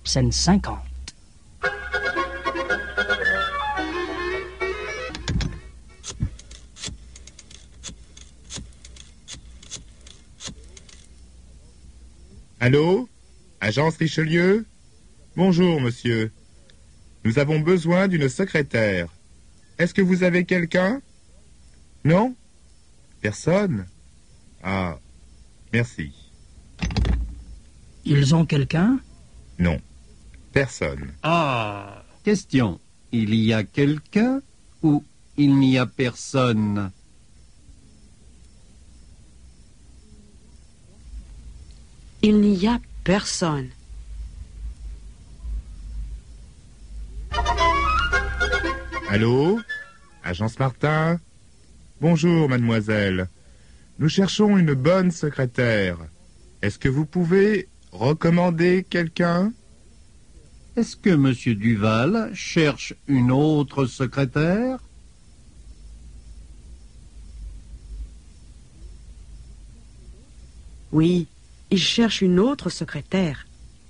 scène 50. Allô? Agence Richelieu? Bonjour, monsieur. Nous avons besoin d'une secrétaire. Est-ce que vous avez quelqu'un? Non? Personne? Ah, merci. Ils ont quelqu'un? Non, personne. Ah! Question. Il y a quelqu'un ou il n'y a personne? Il n'y a personne. Allô? Agence Martin? Bonjour, mademoiselle. Nous cherchons une bonne secrétaire. Est-ce que vous pouvez recommander quelqu'un? Est-ce que Monsieur Duval cherche une autre secrétaire? Oui, il cherche une autre secrétaire.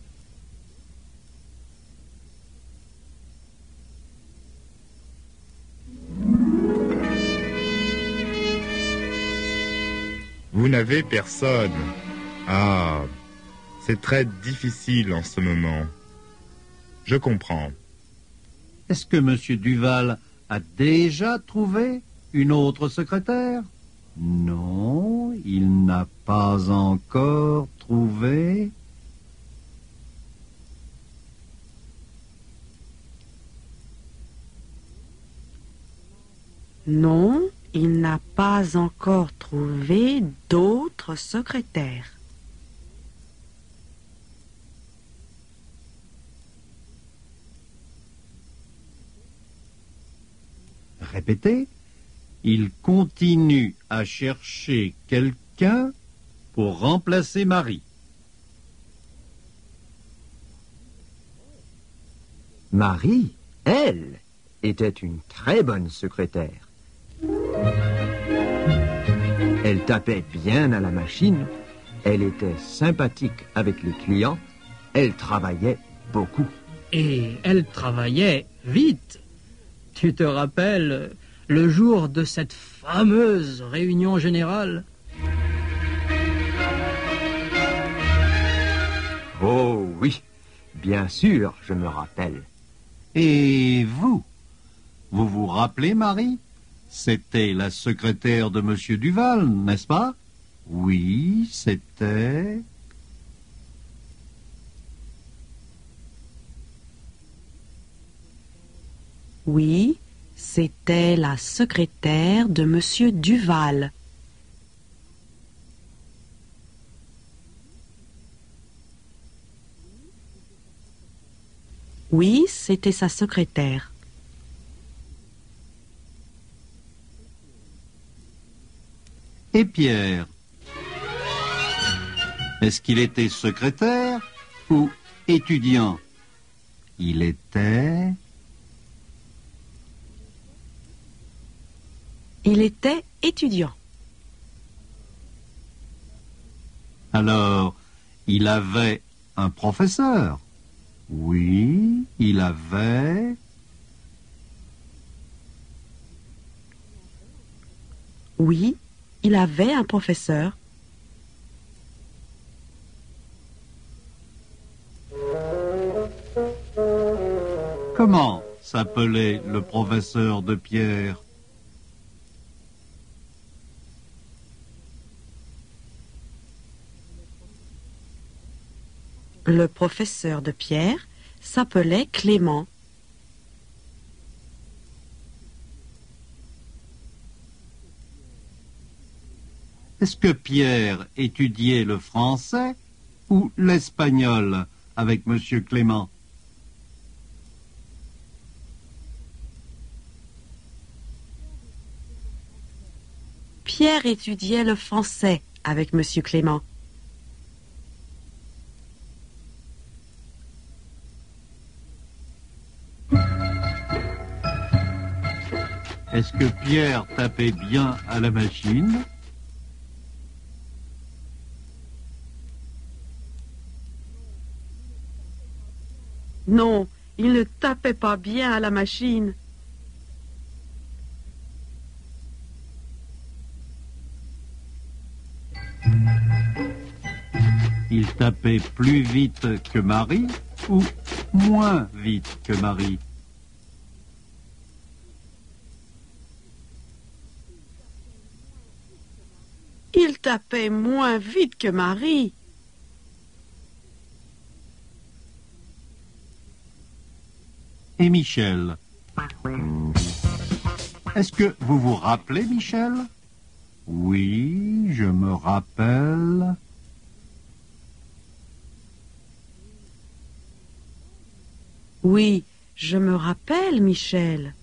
Vous n'avez personne. Ah, c'est très difficile en ce moment. Je comprends. Est-ce que Monsieur Duval a déjà trouvé une autre secrétaire? Non, il n'a pas encore trouvé. Non, il n'a pas encore trouvé d'autre secrétaire. Répétez. Il continue à chercher quelqu'un pour remplacer Marie. Marie, elle, était une très bonne secrétaire. Elle tapait bien à la machine, elle était sympathique avec les clients, elle travaillait beaucoup. Et elle travaillait vite. Tu te rappelles le jour de cette fameuse réunion générale? Oh oui, bien sûr, je me rappelle. Et vous? Vous vous rappelez, Marie? C'était la secrétaire de Monsieur Duval, n'est-ce pas? Oui, c'était... Oui, c'était la secrétaire de Monsieur Duval. Oui, c'était sa secrétaire. Et Pierre? Est-ce qu'il était secrétaire ou étudiant? Il était... Il était étudiant. Alors, il avait un professeur? Oui, il avait... Oui, il avait un professeur. Comment s'appelait le professeur de Pierre? Le professeur de Pierre s'appelait Clément. Est-ce que Pierre étudiait le français ou l'espagnol avec Monsieur Clément? Pierre étudiait le français avec Monsieur Clément. Est-ce que Pierre tapait bien à la machine? Non, il ne tapait pas bien à la machine. Il tapait plus vite que Marie ou moins vite que Marie? Il tapait moins vite que Marie. Et Michel? Est-ce que vous vous rappelez, Michel? Oui, je me rappelle. Oui, je me rappelle, Michel.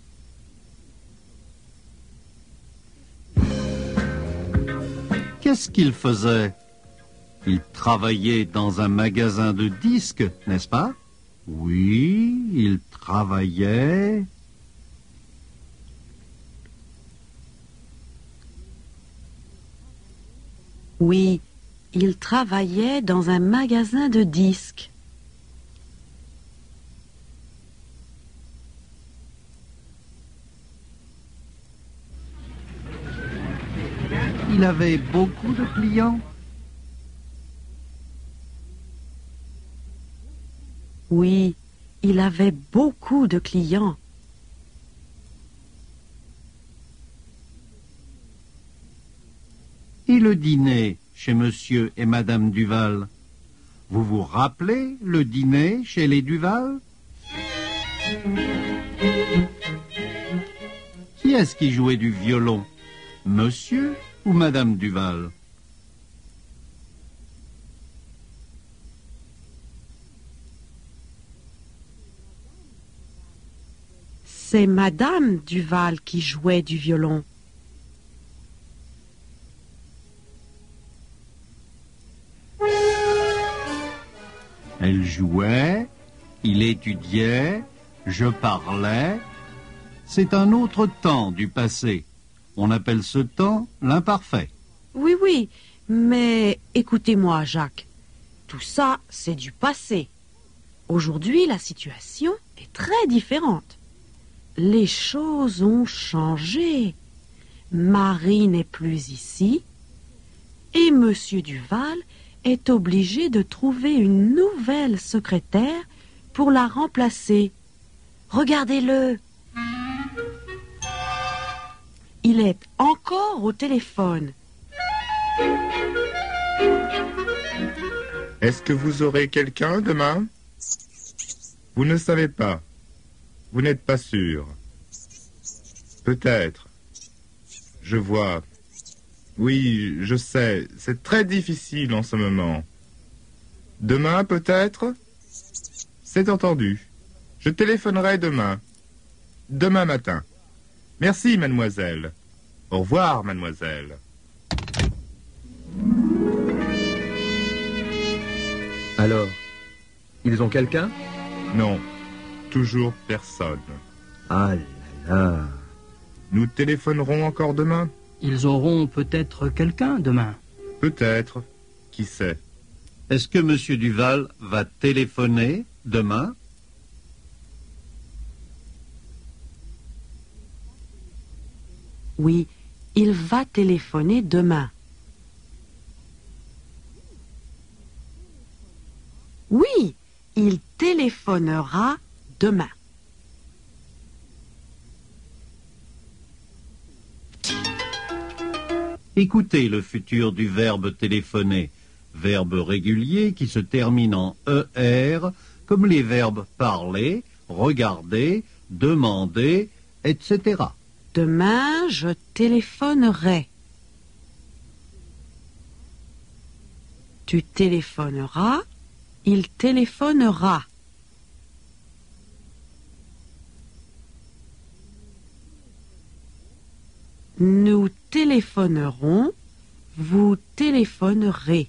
Qu'est-ce qu'il faisait? Il travaillait dans un magasin de disques, n'est-ce pas? Oui, il travaillait. Oui, il travaillait dans un magasin de disques. Il avait beaucoup de clients. Oui, il avait beaucoup de clients. Et le dîner chez Monsieur et Madame Duval? Vous vous rappelez le dîner chez les Duval? Qui est-ce qui jouait du violon? Monsieur ou Madame Duval? C'est Madame Duval qui jouait du violon. Elle jouait, il étudiait, je parlais. C'est un autre temps du passé. On appelle ce temps l'imparfait. Oui, oui, mais écoutez-moi, Jacques. Tout ça, c'est du passé. Aujourd'hui, la situation est très différente. Les choses ont changé. Marie n'est plus ici et Monsieur Duval est obligé de trouver une nouvelle secrétaire pour la remplacer. Regardez-le. Il est encore au téléphone. Est-ce que vous aurez quelqu'un demain? Vous ne savez pas. Vous n'êtes pas sûr. Peut-être. Je vois. Oui, je sais. C'est très difficile en ce moment. Demain, peut-être? C'est entendu. Je téléphonerai demain. Demain matin. Merci, mademoiselle. Au revoir, mademoiselle. Alors, ils ont quelqu'un? Non, toujours personne. Ah là là. Nous téléphonerons encore demain? Ils auront peut-être quelqu'un demain. Peut-être. Qui sait? Est-ce que Monsieur Duval va téléphoner demain? Oui, il va téléphoner demain. Oui, il téléphonera demain. Écoutez le futur du verbe téléphoner, verbe régulier qui se termine en ER, comme les verbes parler, regarder, demander, etc. Demain, je téléphonerai. Tu téléphoneras, il téléphonera. Nous téléphonerons, vous téléphonerez.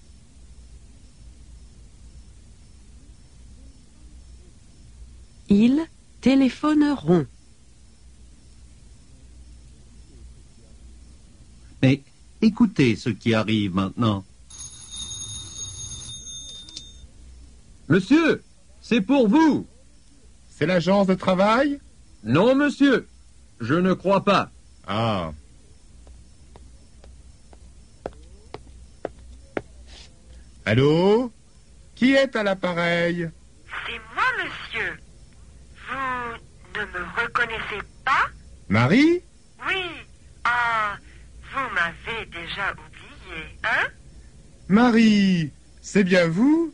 Ils téléphoneront. Mais écoutez ce qui arrive maintenant. Monsieur, C'est pour vous. C'est l'agence de travail? Non, monsieur. Je ne crois pas. Ah. Allô? Qui est à l'appareil? C'est moi, monsieur. Vous ne me reconnaissez pas? Marie? Oui. Ah, vous m'avez déjà oublié, hein? Marie, c'est bien vous?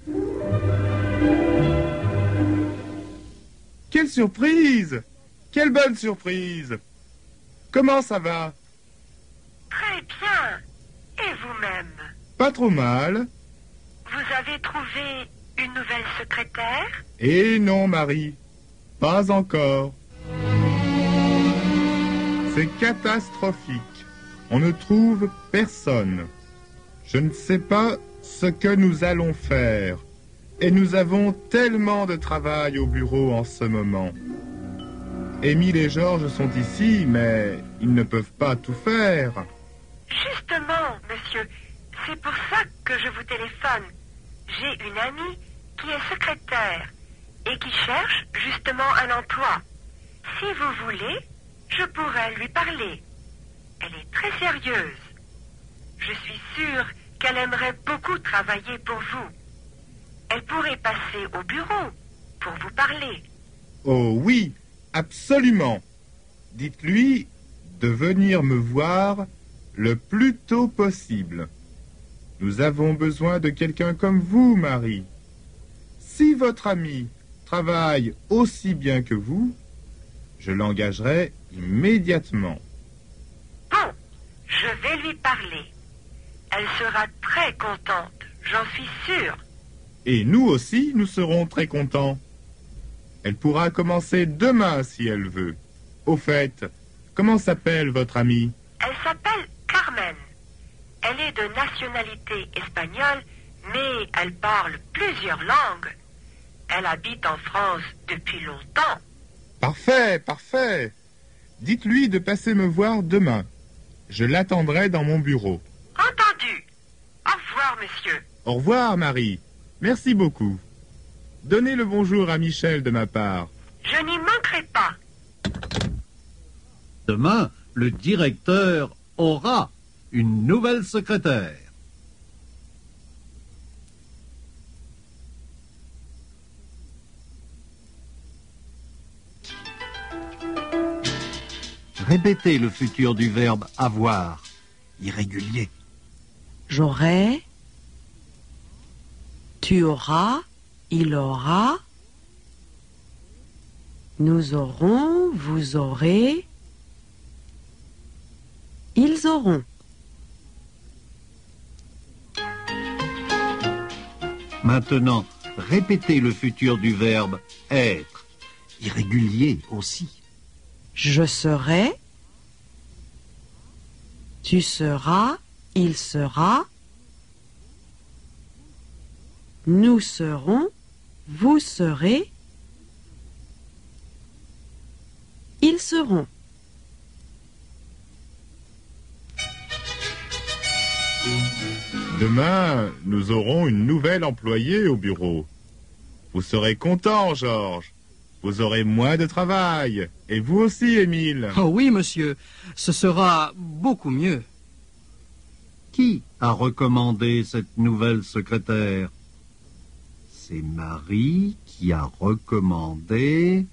Quelle surprise! Quelle bonne surprise! Comment ça va? Très bien. Et vous-même? Pas trop mal. Vous avez trouvé une nouvelle secrétaire? Eh non, Marie, pas encore. C'est catastrophique. On ne trouve personne. Je ne sais pas ce que nous allons faire. Et nous avons tellement de travail au bureau en ce moment. Émile et Georges sont ici, mais ils ne peuvent pas tout faire. Justement, monsieur, c'est pour ça que je vous téléphone. J'ai une amie qui est secrétaire et qui cherche justement un emploi. Si vous voulez, je pourrais lui parler. Elle est très sérieuse. Je suis sûre qu'elle aimerait beaucoup travailler pour vous. Elle pourrait passer au bureau pour vous parler. Oh oui, absolument. Dites-lui de venir me voir le plus tôt possible. Nous avons besoin de quelqu'un comme vous, Marie. Si votre ami travaille aussi bien que vous, je l'engagerai immédiatement. Bon, je vais lui parler. Elle sera très contente, j'en suis sûre. Et nous aussi, nous serons très contents. Elle pourra commencer demain si elle veut. Au fait, comment s'appelle votre amie? Elle s'appelle Carmen. Elle est de nationalité espagnole, mais elle parle plusieurs langues. Elle habite en France depuis longtemps. Parfait, parfait. Dites-lui de passer me voir demain. Je l'attendrai dans mon bureau. Entendu. Au revoir, monsieur. Au revoir, Marie. Merci beaucoup. Donnez le bonjour à Michel de ma part. Je n'y manquerai pas. Demain, le directeur aura une nouvelle secrétaire. Répétez le futur du verbe avoir, irrégulier. J'aurai, tu auras, il aura, nous aurons, vous aurez, ils auront. Maintenant, répétez le futur du verbe être, irrégulier aussi. Je serai, tu seras, il sera, nous serons, vous serez, ils seront. Demain, nous aurons une nouvelle employée au bureau. Vous serez content, Georges. Vous aurez moins de travail. Et vous aussi, Émile. Oh oui, monsieur, ce sera beaucoup mieux. Qui a recommandé cette nouvelle secrétaire? C'est Marie qui a recommandé...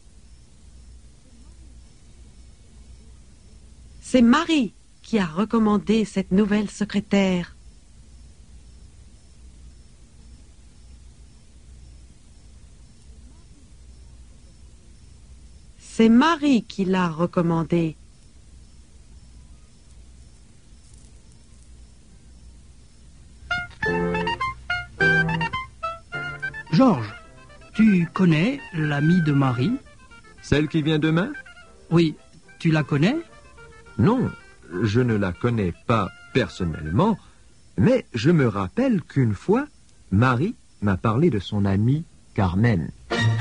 C'est Marie qui a recommandé cette nouvelle secrétaire. C'est Marie qui l'a recommandé. Georges, tu connais l'amie de Marie? Celle qui vient demain? Oui, tu la connais? Non, je ne la connais pas personnellement, mais je me rappelle qu'une fois, Marie m'a parlé de son amie Carmen.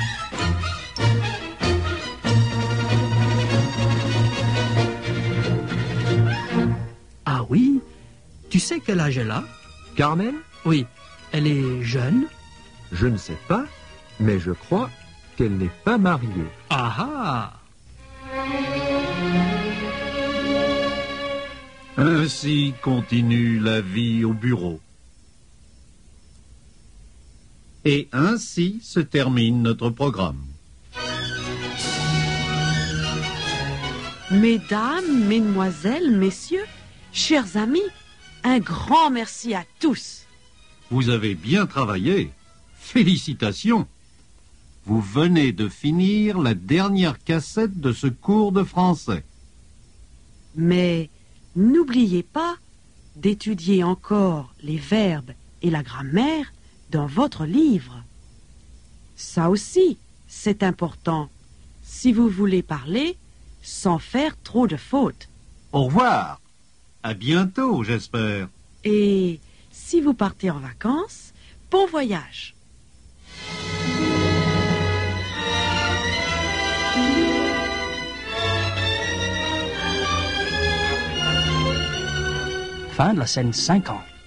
Ah oui? Tu sais quel âge elle a? Carmen? Oui, elle est jeune. Je ne sais pas, mais je crois qu'elle n'est pas mariée. Ah ah! Ainsi continue la vie au bureau. Et ainsi se termine notre programme. Mesdames, mesdemoiselles, messieurs, chers amis, un grand merci à tous. Vous avez bien travaillé. Félicitations. Vous venez de finir la dernière cassette de ce cours de français. Mais n'oubliez pas d'étudier encore les verbes et la grammaire dans votre livre. Ça aussi, c'est important, si vous voulez parler sans faire trop de fautes. Au revoir. À bientôt, j'espère. Et si vous partez en vacances, bon voyage. Fin de la scène 50.